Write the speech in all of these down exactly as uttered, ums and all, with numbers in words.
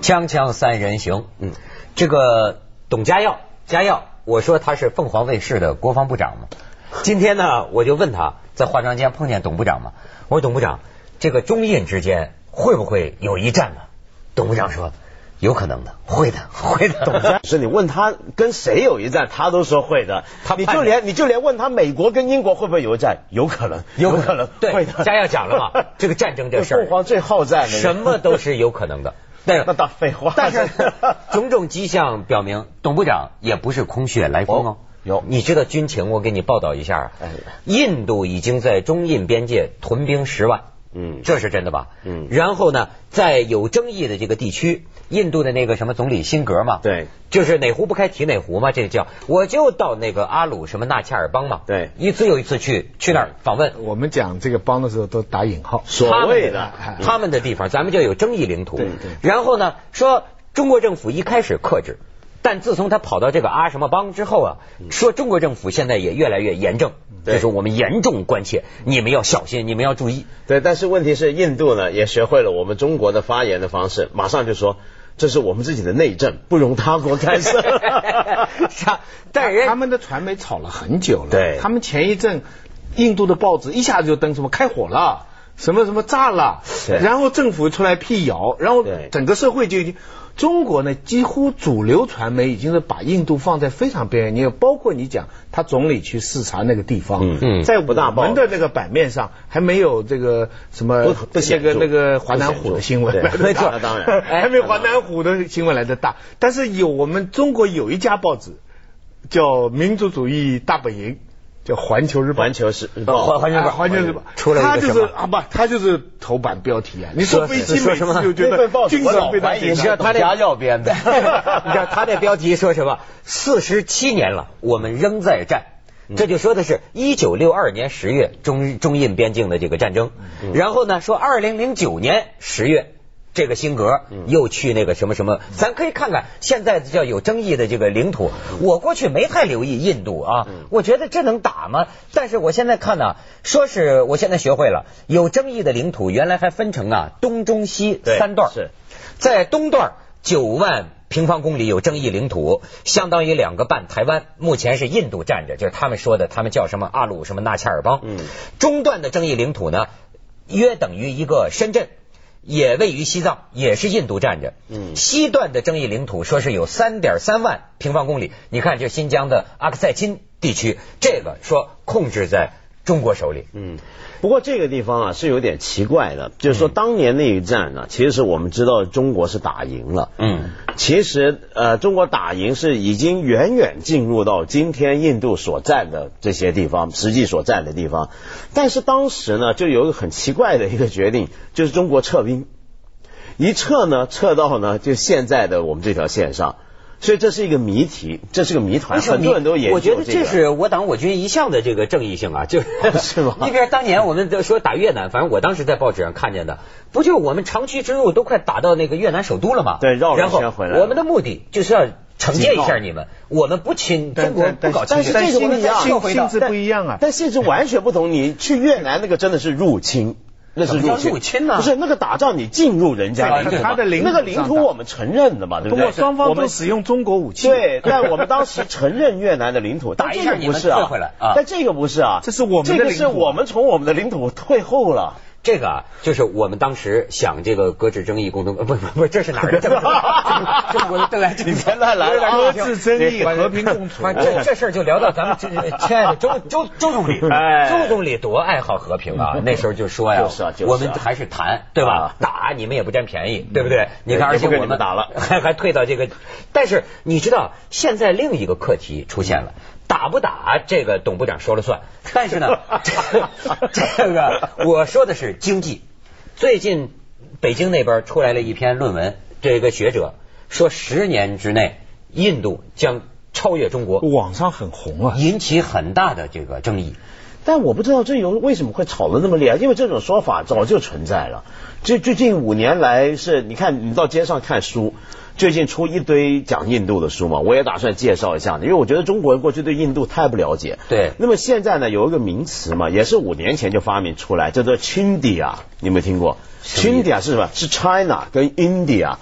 锵锵三人行，嗯，这个董家耀，家耀，我说他是凤凰卫视的国防部长嘛。今天呢，我就问他在化妆间碰见董部长嘛，我说董部长，这个中印之间会不会有一战呢？董部长说，有可能的，会的，会的。 董家是你问他跟谁有一战，他都说会的。他你就连你就连问他美国跟英国会不会有一战，有可能， 有可能， 对， 会的。 家耀讲了嘛，这个战争这事儿， 凤凰最好战， 什么都是有可能的。对， 那大废话。 但是种种迹象表明，董部长也不是空穴来风哦。 有， 你知道军情，我给你报道一下。哎，印度已经在中印边界屯兵十万，嗯，这是真的吧？嗯。然后呢，在有争议的这个地区，印度的那个什么总理辛格嘛， 对， 就是哪壶不开提哪壶嘛，这叫我就到那个阿鲁什么纳恰尔邦嘛， 对， 一次又一次去去那儿访问。 我们讲这个邦的时候都打引号， 所谓的他们的地方，咱们就有争议领土。 对对。 然后呢，说中国政府一开始克制。但自从他跑到这个阿什么邦之后啊，说中国政府现在也越来越严正，就是我们严重关切，你们要小心，你们要注意。 对，但是问题是印度呢也学会了我们中国的发言的方式，马上就说这是我们自己的内政，不容他国干涉。 是啊，但人他们的传媒炒了很久了， 对， 他们前一阵印度的报纸一下子就登什么开火了，什么什么炸了，然后政府出来辟谣，然后整个社会就已经。中国呢，几乎主流传媒已经是把印度放在非常边缘。你包括你讲他总理去视察那个地方，嗯嗯，在我们的那个版面上还没有这个什么那个那个华南虎的新闻， 没错，当然还没有华南虎的新闻来的大。但是有我们中国有一家报纸叫民族主义大本营。叫环球日报， 环球日报， 环球日报， 环球日报出了一个他就是啊不，他就是头版标题啊。你说飞机说什么？ 就觉得精神被他你知道他那家要编的， 你知道他那标题说什么？四十七年了，我们仍在战。这就说的是一九六二年十月中中印边境的这个战争，然后呢说二零零九年十月。这个辛格又去那个什么什么，咱可以看看现在叫有争议的这个领土。我过去没太留意印度啊，我觉得这能打吗？但是我现在看呢，说是我现在学会了，有争议的领土原来还分成啊东中西三段， 是在东段九万平方公里有争议领土，相当于两个半台湾，目前是印度占着，就是他们说的，他们叫什么阿鲁什么纳恰尔邦。嗯，中段的争议领土呢，约等于一个深圳。也位于西藏，也是印度占着。嗯，西段的争议领土说是有 三点三万平方公里。你看，就新疆的阿克塞钦地区，这个说控制在中国手里。 嗯，不过这个地方啊是有点奇怪的，就是说当年那一战呢，其实是我们知道中国是打赢了。嗯，其实呃，中国打赢是已经远远进入到今天印度所占的这些地方，实际所占的地方。但是当时呢，就有一个很奇怪的一个决定，就是中国撤兵，一撤呢，撤到呢就现在的我们这条线上。所以这是一个谜题，这是个谜团，很多人都研究、这个。 我觉得这是我党我军一向的这个正义性啊，就是是吗？ 你比如当年我们都说打越南，反正我当时在报纸上看见的，不就我们长驱直入都快打到那个越南首都了吗？ 对，绕了一圈回来。 我们的目的就是要惩戒一下你们，我们不侵中国不搞侵略， 但是这个不一样， 性质不一样啊， 但性质完全不同。你去越南那个真的是入侵。那是入侵， 入侵呢？ 不是那个打仗，你进入人家领土， 他的领土那个领土我们承认的嘛，对不对？ 双方都使用中国武器， 对，但我们当时承认越南的领土， 打一下不是啊，但这个不是啊， 这是我们的领土，这个是我们从我们的领土退后了。 这个啊，就是我们当时想这个搁置争议共同，不不不，这是哪儿的？中国的对来， 你别乱来了，搁置争议，和平共处。 这这事儿就聊到咱们这亲爱的周周周总理，周总理多爱好和平啊！那时候就说呀，我们还是谈，对吧？打你们也不占便宜，对不对？你看，而且我们打了， 还还退到这个，但是你知道，现在另一个课题出现了。打不打这个董部长说了算，但是呢，这个我说的是经济。最近北京那边出来了一篇论文，这个学者说十年之内印度将超越中国， 网上很红啊， 引起很大的这个争议。 但我不知道这有为什么会吵得那么厉害，因为这种说法早就存在了。这最近五年来是，你看你到街上看书。最近出一堆讲印度的书嘛，我也打算介绍一下，因为我觉得中国人过去对印度太不了解。 对。 那么现在呢，有一个名词嘛，也是五年前就发明出来，叫做 Chindia， 你有没有听过？ Chindia 是什么？是 China 跟 India。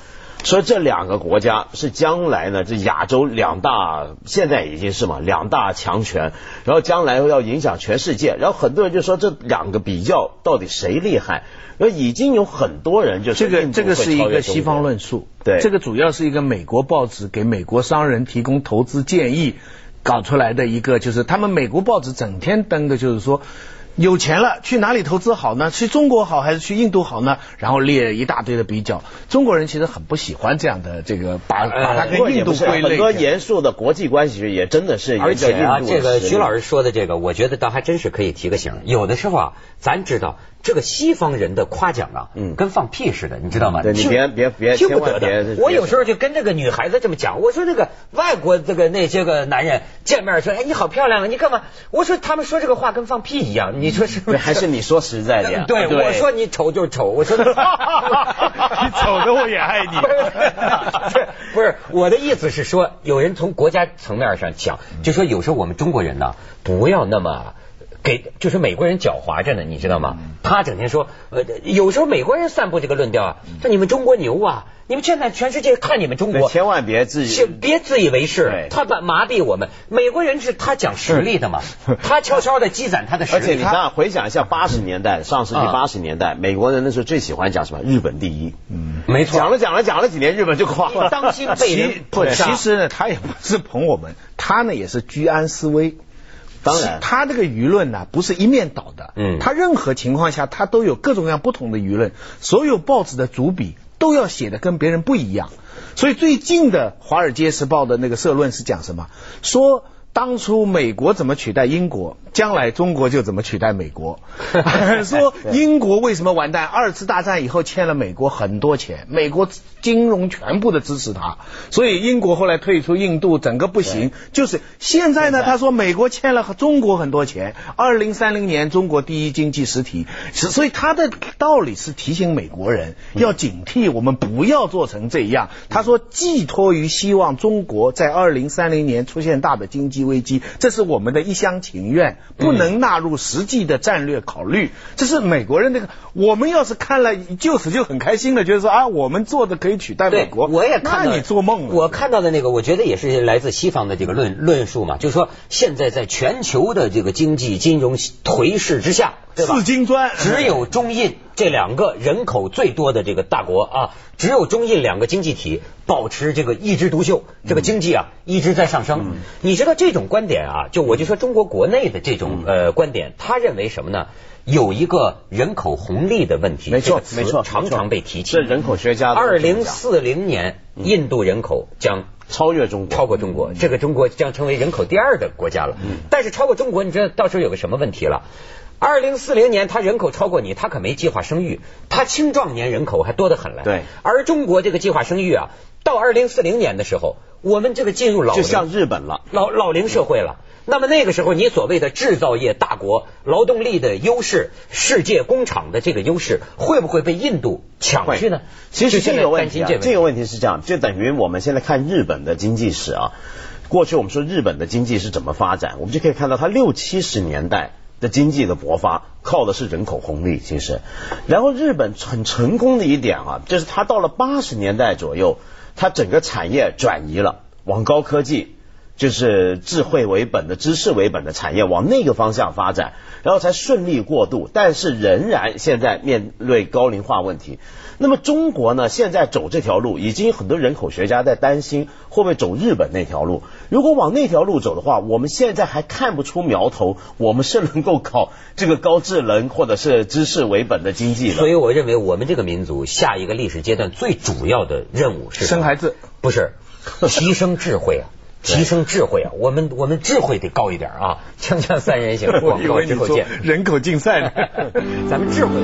说这两个国家是将来呢，这亚洲两大，现在已经是嘛两大强权，然后将来要影响全世界，然后很多人就说这两个比较到底谁厉害，然后已经有很多人就这个这个是一个西方论述， 对， 这个主要是一个美国报纸给美国商人提供投资建议搞出来的一个，就是他们美国报纸整天登的就是说。有钱了去哪里投资好呢？去中国好还是去印度好呢？然后列一大堆的比较。中国人其实很不喜欢这样的这个把把它跟印度归类。 很多严肃的国际关系也真的是。 而且啊，这个徐老师说的这个，我觉得倒还真是可以提个醒。有的时候啊，咱知道这个西方人的夸奖啊，嗯，跟放屁似的，你知道吗？ 对，你别别别听不得的。我有时候就跟这个女孩子这么讲，我说那个外国这个那些个男人见面说，哎，你好漂亮啊，你干嘛？我说他们说这个话跟放屁一样，你说是不是？ 还是你说实在的呀？ 对，我说你丑就丑，我说你丑的我也爱你。 不是，我的意思是说，有人从国家层面上讲，就说有时候我们中国人呢，不要那么。给就是美国人狡猾着呢，你知道吗？他整天说，呃，有时候美国人散布这个论调啊，说你们中国牛啊，你们现在全世界看你们中国， 千万别自己别自以为是，他把麻痹我们。美国人是他讲实力的嘛，他悄悄的积攒他的实力。 而且你看，回想一下八十年代，上世纪八十年代，美国人那时候最喜欢讲什么？日本第一。嗯， 没错。 讲了讲了讲了几年，日本就垮了。 当心被人不其实呢，他也不是捧我们，他呢也是居安思危。 当然， 他这个舆论呢不是一面倒的，嗯，他任何情况下他都有各种各样不同的舆论，所有报纸的主笔都要写的跟别人不一样，所以最近的《华尔街时报》的那个社论是讲什么？说当初美国怎么取代英国，将来中国就怎么取代美国。说英国为什么完蛋？二次大战以后欠了美国很多钱，美国金融全部的支持他，所以英国后来退出印度，整个不行。就是现在呢，他说美国欠了中国很多钱，二零三零年中国第一经济实体，所以他的道理是提醒美国人要警惕，我们不要做成这样。他说寄托于希望中国在二零三零年出现大的经济危机，这是我们的一厢情愿，不能纳入实际的战略考虑。这是美国人那个，我们要是看了就此就很开心了，觉得说啊，我们做的可以取代美国。 我也看到， 那你做梦了。 我看到的那个，我觉得也是来自西方的这个论论述嘛，就是说现在在全球的这个经济金融颓势之下，对吧？ 四金砖只有中印这两个人口最多的这个大国啊，只有中印两个经济体保持这个一枝独秀，这个经济啊一直在上升。嗯、你知道这种观点啊，就我就说中国国内的这种呃观点，他认为什么呢？有一个人口红利的问题， 没错，没错， 常常被提起。 这人口学家二零四零年，印度人口将超越中国， 超过中国，这个中国将成为人口第二的国家了。嗯、但是超过中国，你知道到时候有个什么问题了？二零四零年，他人口超过你，他可没计划生育，他青壮年人口还多得很了。 对， 而中国这个计划生育啊，到二零四零年的时候，我们这个进入老龄， 就像日本了， 老老龄社会了。那么那个时候，你所谓的制造业大国、劳动力的优势、世界工厂的这个优势，会不会被印度抢去呢？ 其实这个问题、啊，这个问题是这样，就等于我们现在看日本的经济史啊。过去我们说日本的经济是怎么发展，我们就可以看到它六七十年代的经济的勃发，靠的是人口红利。其实，然后日本很成功的一点啊，就是它到了八十年代左右，它整个产业转移了，往高科技。就是智慧为本的、知识为本的产业往那个方向发展，然后才顺利过渡，但是仍然现在面对高龄化问题。那么中国呢，现在走这条路，已经很多人口学家在担心会不会走日本那条路。如果往那条路走的话，我们现在还看不出苗头，我们是能够搞这个高智能或者是知识为本的经济的。 所以我认为我们这个民族下一个历史阶段最主要的任务是生孩子， 不是提升智慧啊。提升智慧啊！我们我们智慧得高一点啊！锵锵三人行，广告之后见。 人口竞赛呢？ 咱们智慧。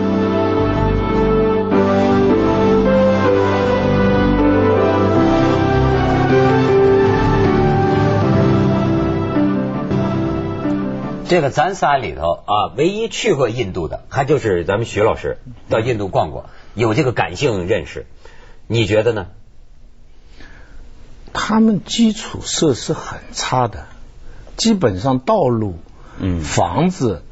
这个咱仨里头啊，唯一去过印度的，还就是咱们徐老师到印度逛过，有这个感性认识。你觉得呢？ 他们基础设施很差的，基本上道路、嗯、房子、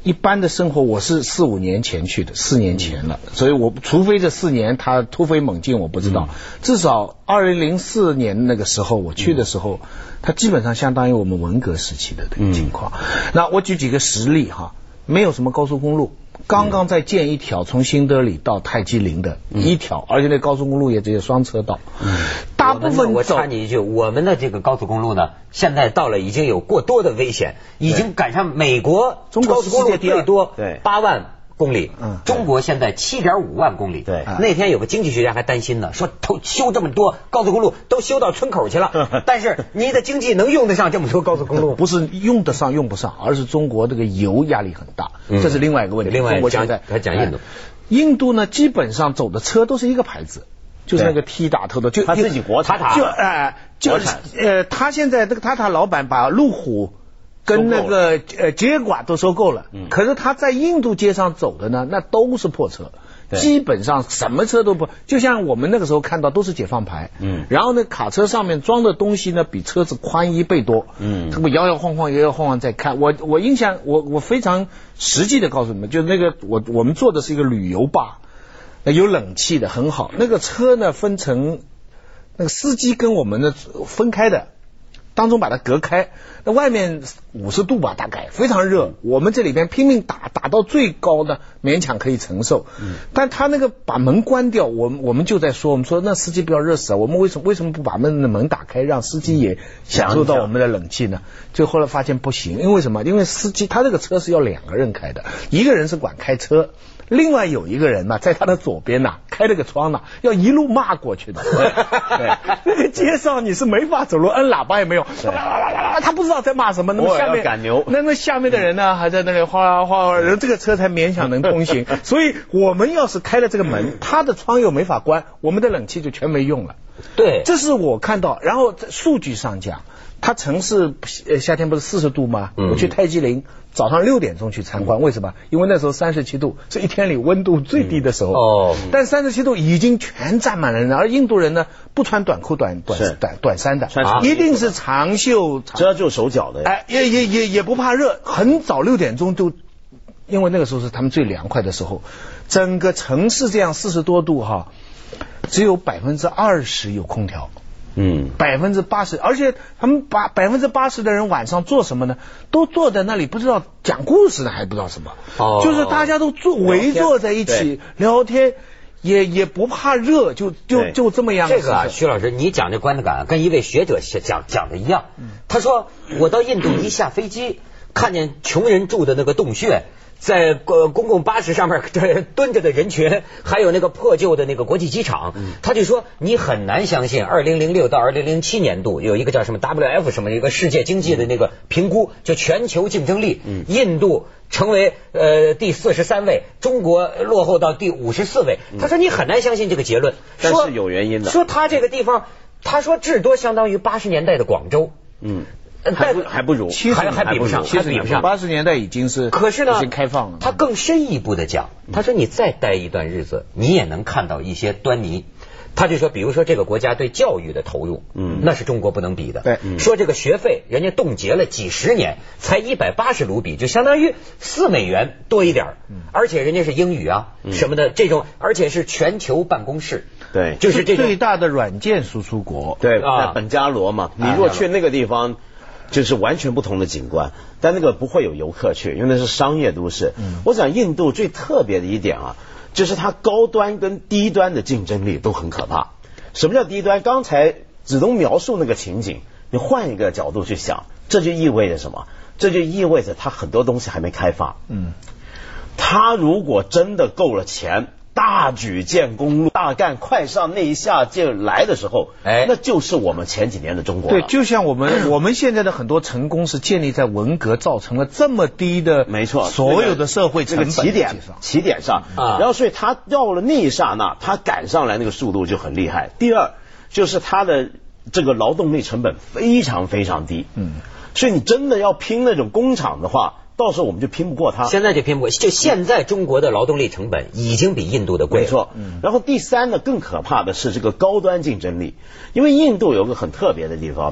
一般的生活，我是四五年前去的，四年前了，所以我除非这四年他突飞猛进，我不知道。嗯、至少二零零四年那个时候我去的时候，它基本上相当于我们文革时期的这个情况。嗯、那我举几个实例哈，没有什么高速公路，刚刚在建一条从新德里到泰姬陵的一条，嗯、而且那高速公路也只有双车道。嗯大部分我插你一句，我们的这个高速公路呢，现在到了已经有过多的危险，已经赶上美国高速公路最多八万公里，嗯，中国现在七点五万公里。对，那天有个经济学家还担心呢，说都修这么多高速公路，都修到村口去了。但是你的经济能用得上这么多高速公路？ 不是用得上用不上，而是中国这个油压力很大，嗯、这是另外一个问题。 另外， 我现在还讲印度， 印度呢基本上走的车都是一个牌子。就是那个 T 打头的，就他自己国产， 就哎、呃，就呃，他现在这个塔塔老板把路虎跟那个呃捷quả都收购了，嗯、可是他在印度街上走的呢，那都是破车，基本上什么车都不，就像我们那个时候看到都是解放牌，嗯，然后呢卡车上面装的东西呢比车子宽一倍多，嗯，这么摇摇晃晃摇摇晃晃在看，我我印象我我非常实际的告诉你们，就是那个我我们坐的是一个旅游巴。有冷气的很好，那个车呢分成那个司机跟我们的分开的，当中把它隔开，那外面五十度吧大概非常热，我们这里边拼命打打到最高的勉强可以承受，嗯、但他那个把门关掉，我们我们就在说，我们说那司机不要热死啊，我们为什么为什么不把门的门打开，让司机也享受到我们的冷气呢？就后来发现不行，因为什么？因为司机他这个车是要两个人开的，一个人是管开车。另外有一个人呢，在他的左边呐，开了个窗呢，要一路骂过去的。对，那个街上你是没法走路，摁喇叭也没有，他不知道在骂什么。那么下面赶牛， 那么下面的人呢，还在那里哗哗哗，这个车才勉强能通行。所以我们要是开了这个门，他的窗又没法关，我们的冷气就全没用了。 对， 这是我看到。然后在数据上讲，它城市呃夏天不是四十度吗？嗯、我去泰姬陵。早上六点钟去参观，为什么？因为那时候三十七度是一天里温度最低的时候。哦，但三十七度已经全站满了人，而印度人呢不穿短裤短短短短衫的，一定是长袖遮住手脚的。 哎，也也也也不怕热，很早六点钟就，因为那个时候是他们最凉快的时候，整个城市这样四十多度哈，只有百分之二十有空调。嗯，百分之八十，而且他们把百分之八十的人晚上做什么呢？都坐在那里，不知道讲故事呢，还不知道什么。哦，就是大家都坐围坐在一起聊天，也也不怕热，就就就这么样。 这个啊，徐老师，你讲这观感跟一位学者讲讲的一样。他说，我到印度一下飞机，看见穷人住的那个洞穴。在公共巴士上面蹲着的人群，还有那个破旧的那个国际机场，他就说你很难相信，二零零六到二零零七年度有一个叫什么 W F 什么一个世界经济的那个评估，就全球竞争力，印度成为呃第四十三位，中国落后到第五十四位。他说你很难相信这个结论， 但是有原因的。 说他这个地方，他说至多相当于八十年代的广州。嗯。 还不还不如， 还还比不上，还比不上。 八十年代已经是， 可是呢， 已经开放了。 他更深一步的讲，他说你再待一段日子，你也能看到一些端倪。他就说，比如说这个国家对教育的投入，嗯，那是中国不能比的。对，说这个学费，人家冻结了几十年，才一百八十卢比，就相当于四美元多一点，而且人家是英语啊什么的这种，而且是全球办公室。 对， 就是这最大的软件输出国。 对啊，本加罗嘛，你如果去那个地方。就是完全不同的景观，但那个不会有游客去，因为那是商业都市。嗯、我想印度最特别的一点啊，就是它高端跟低端的竞争力都很可怕。什么叫低端？刚才子东描述那个情景，你换一个角度去想，这就意味着什么？这就意味着它很多东西还没开发。嗯，它如果真的够了钱。大举建公路，大干快上内下就来的时候，哎，那就是我们前几年的中国了。 对，就像我们我们现在的很多成功是建立在文革造成了这么低的， 没错， 所有的社会成本这个起点起点上啊，然后所以他到了那一刹那，他赶上来那个速度就很厉害。第二就是他的这个劳动力成本非常非常低，嗯，所以你真的要拼那种工厂的话。到时候我们就拼不过他， 现在就拼不过。就现在中国的劳动力成本已经比印度的贵了， 没错。嗯、然后第三呢，更可怕的是这个高端竞争力，因为印度有个很特别的地方，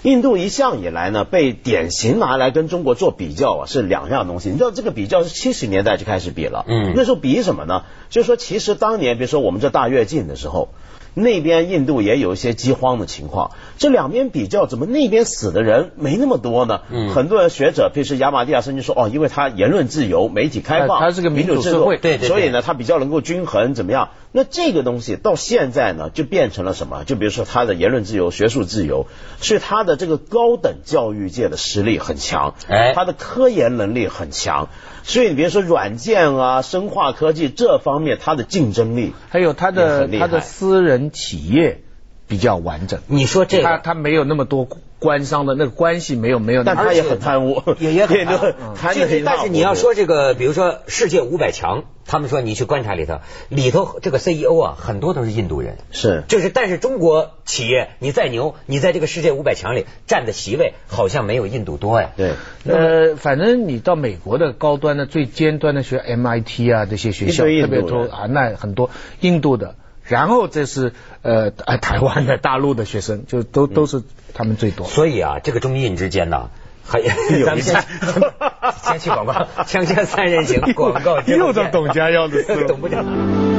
印度一向以来呢，被典型拿来跟中国做比较啊，是两样东西。你知道这个比较是七十年代就开始比了，嗯，那时候比什么呢？就是说，其实当年比如说我们这大跃进的时候，那边印度也有一些饥荒的情况，这两边比较，怎么那边死的人没那么多呢？嗯，很多人学者，譬如是亚马蒂亚森就说，哦，因为他言论自由、媒体开放， 它是个民主社会， 对对， 所以呢，它比较能够均衡，怎么样？那这个东西到现在呢，就变成了什么？就比如说他的言论自由、学术自由，是他的这个高等教育界的实力很强，哎，他的科研能力很强，所以你比如说软件啊、生化科技这方面，它的竞争力， 还有他的他的私人企业比较完整。 你说这个， 他他没有那么多官商的那个关系，没有没有， 但他也很贪污， 也也很贪污。 贪污但是你要说这个，比如说世界五百强，他们说你去观察里头，里头这个 C E O 啊，很多都是印度人， 是， 就是但是中国企业你再牛，你在这个世界五百强里占的席位好像没有印度多呀。 对， 呃，反正你到美国的高端的最尖端的学 M I T 啊这些学校，特别多啊，那很多印度的。然后这是呃台湾的、大陆的学生，就都都是他们最多。 所以啊，这个中印之间呢，还咱们先先去广告，锵锵三人行广告之后， 又到董家要的思路， 懂不了。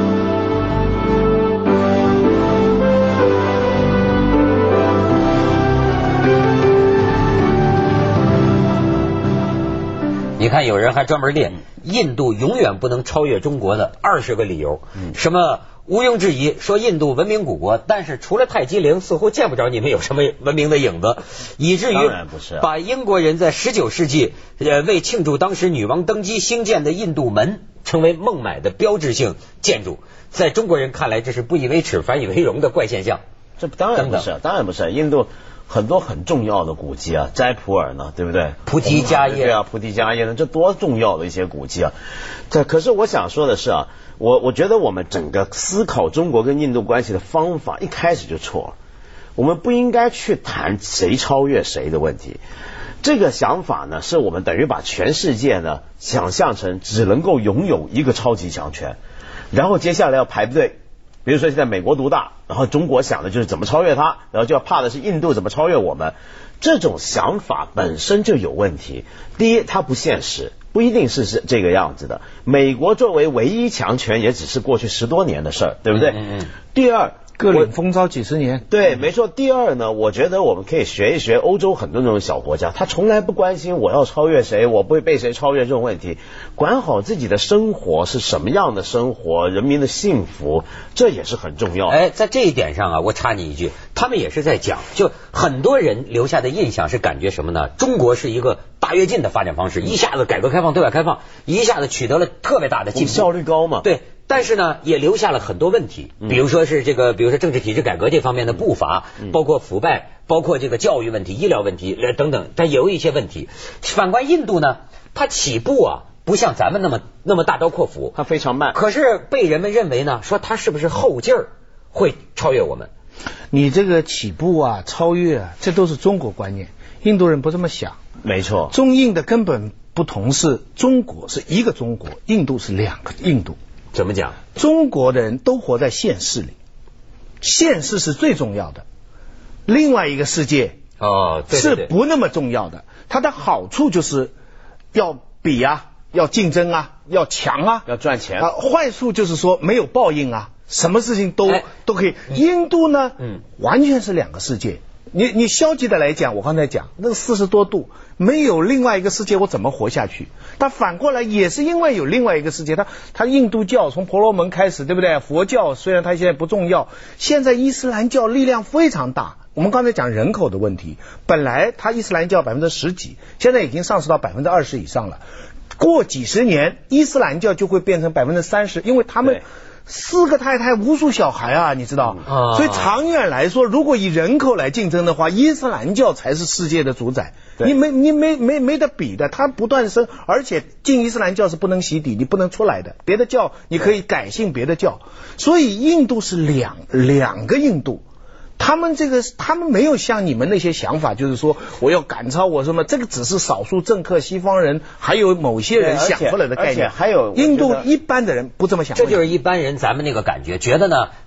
你看，有人还专门列印度永远不能超越中国的二十个理由，什么？毋庸置疑，说印度文明古国，但是除了泰姬陵，似乎见不着你们有什么文明的影子，以至于把英国人在十九世纪呃为庆祝当时女王登基兴建的印度门成为孟买的标志性建筑，在中国人看来，这是不以为耻反以为荣的怪现象。 这当然不是，当然不是，印度很多很重要的古迹啊，斋普尔呢，对不对？ 菩提迦耶， 对啊，菩提迦耶呢，这多重要的一些古迹啊！这可是我想说的是啊。我我觉得我们整个思考中国跟印度关系的方法一开始就错了，我们不应该去谈谁超越谁的问题。这个想法呢，是我们等于把全世界呢想象成只能够拥有一个超级强权，然后接下来要排队，比如说现在美国独大，然后中国想的就是怎么超越它，然后就要怕的是印度怎么超越我们。这种想法本身就有问题。第一，它不现实。不一定是是这个样子的。美国作为唯一强权，也只是过去十多年的事儿，对不对？嗯嗯。第二， 各领风骚几十年。 对，没错。第二呢，我觉得我们可以学一学欧洲很多那种小国家，他从来不关心我要超越谁，我不会被谁超越这种问题，管好自己的生活是什么样的生活，人民的幸福，这也是很重要的。 哎，在这一点上啊，我插你一句，他们也是在讲，就很多人留下的印象是感觉什么呢？中国是一个大跃进的发展方式，一下子改革开放、对外开放，一下子取得了特别大的进步， 效率高嘛？ 对。但是呢，也留下了很多问题，比如说是这个，比如说政治体制改革这方面的步伐，包括腐败，包括这个教育问题、医疗问题等等，但也有一些问题。反观印度呢，它起步啊，不像咱们那么那么大刀阔斧， 它非常慢。 可是被人们认为呢，说它是不是后劲儿会超越我们？ 你这个起步啊、超越啊，这都是中国观念，印度人不这么想。 没错， 中印的根本不同是，中国是一个中国，印度是两个印度。 怎么讲？ 中国的人都活在现世里，现世是最重要的，另外一个世界哦是不那么重要的。它的好处就是要比啊，要竞争啊，要强啊， 要赚钱啊。坏处就是说没有报应啊，什么事情都、哎、都可以。印度呢，嗯，完全是两个世界。你你消极的来讲，我刚才讲那个四十多度，没有另外一个世界，我怎么活下去？但反过来也是因为有另外一个世界，它它印度教从婆罗门开始，对不对？佛教虽然它现在不重要，现在伊斯兰教力量非常大。我们刚才讲人口的问题，本来它伊斯兰教百分之十几，现在已经上升到百分之二十以上了。过几十年，伊斯兰教就会变成百分之三十，因为他们四个太太无数小孩啊，你知道，啊、所以长远来说，如果以人口来竞争的话，伊斯兰教才是世界的主宰。你没你没没没得比的，它不断生，而且进伊斯兰教是不能洗底，你不能出来的。别的教你可以改信别的教，所以印度是两两个印度。他们这个，他们没有像你们那些想法，就是说我要赶超我什么，这个只是少数政客、西方人还有某些人想出来的概念。 还有印度一般的人不这么想。 这就是一般人咱们那个感觉，觉得呢，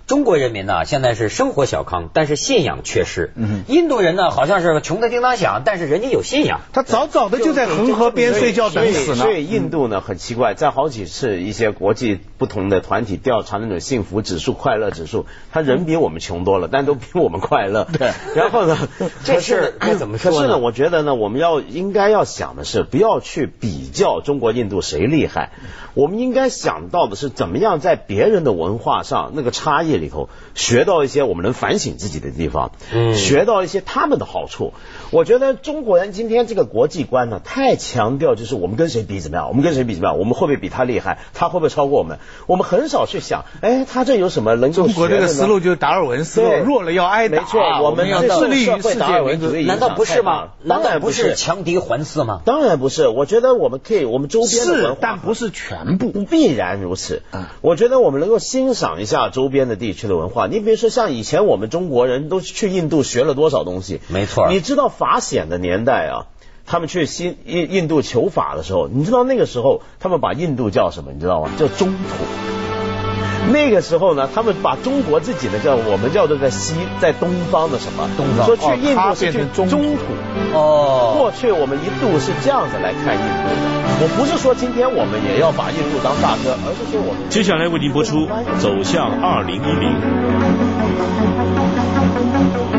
中国人民呢现在是生活小康，但是信仰缺失。嗯，印度人呢好像是穷得叮当响，但是人家有信仰。 他早早的就在恒河边睡觉等死呢。 所以印度呢很奇怪，在好几次一些国际不同的团体调查那种幸福指数、快乐指数，他人比我们穷多了，但都比我们快乐。 对， 然后呢， 这事该怎么说呢？ 可是呢，我觉得呢，我们要应该要想的是，不要去比较中国、印度谁厉害，我们应该想到的是怎么样在别人的文化上那个差异里头学到一些我们能反省自己的地方，嗯，学到一些他们的好处。我觉得中国人今天这个国际观呢，太强调就是我们跟谁比怎么样，我们跟谁比怎么样，我们会不会比他厉害，他会不会超过我们？我们很少去想，哎，他这有什么能够学的呢？ 中国这个思路就是达尔文思路，弱了要挨打。 没错，我们要致力于世界民主。 难道不是吗？ 当然不是强敌环伺吗？ 当然不是。我觉得我们可以，我们周边的文化， 是，但不是全部， 必然如此。嗯，我觉得我们能够欣赏一下周边的地区的文化。你比如说，像以前我们中国人都去印度学了多少东西？ 没错。 你知道法显的年代啊，他们去新印印度求法的时候，你知道那个时候他们把印度叫什么？你知道吗？叫中土。那个时候呢，他们把中国自己的叫我们叫做在西在东方的什么东方， 说去印度是去中土哦。过去我们一度是这样子来看印度的。我不是说今天我们也要把印度当大哥，而是说我们接下来为您播出《走向二零一零》。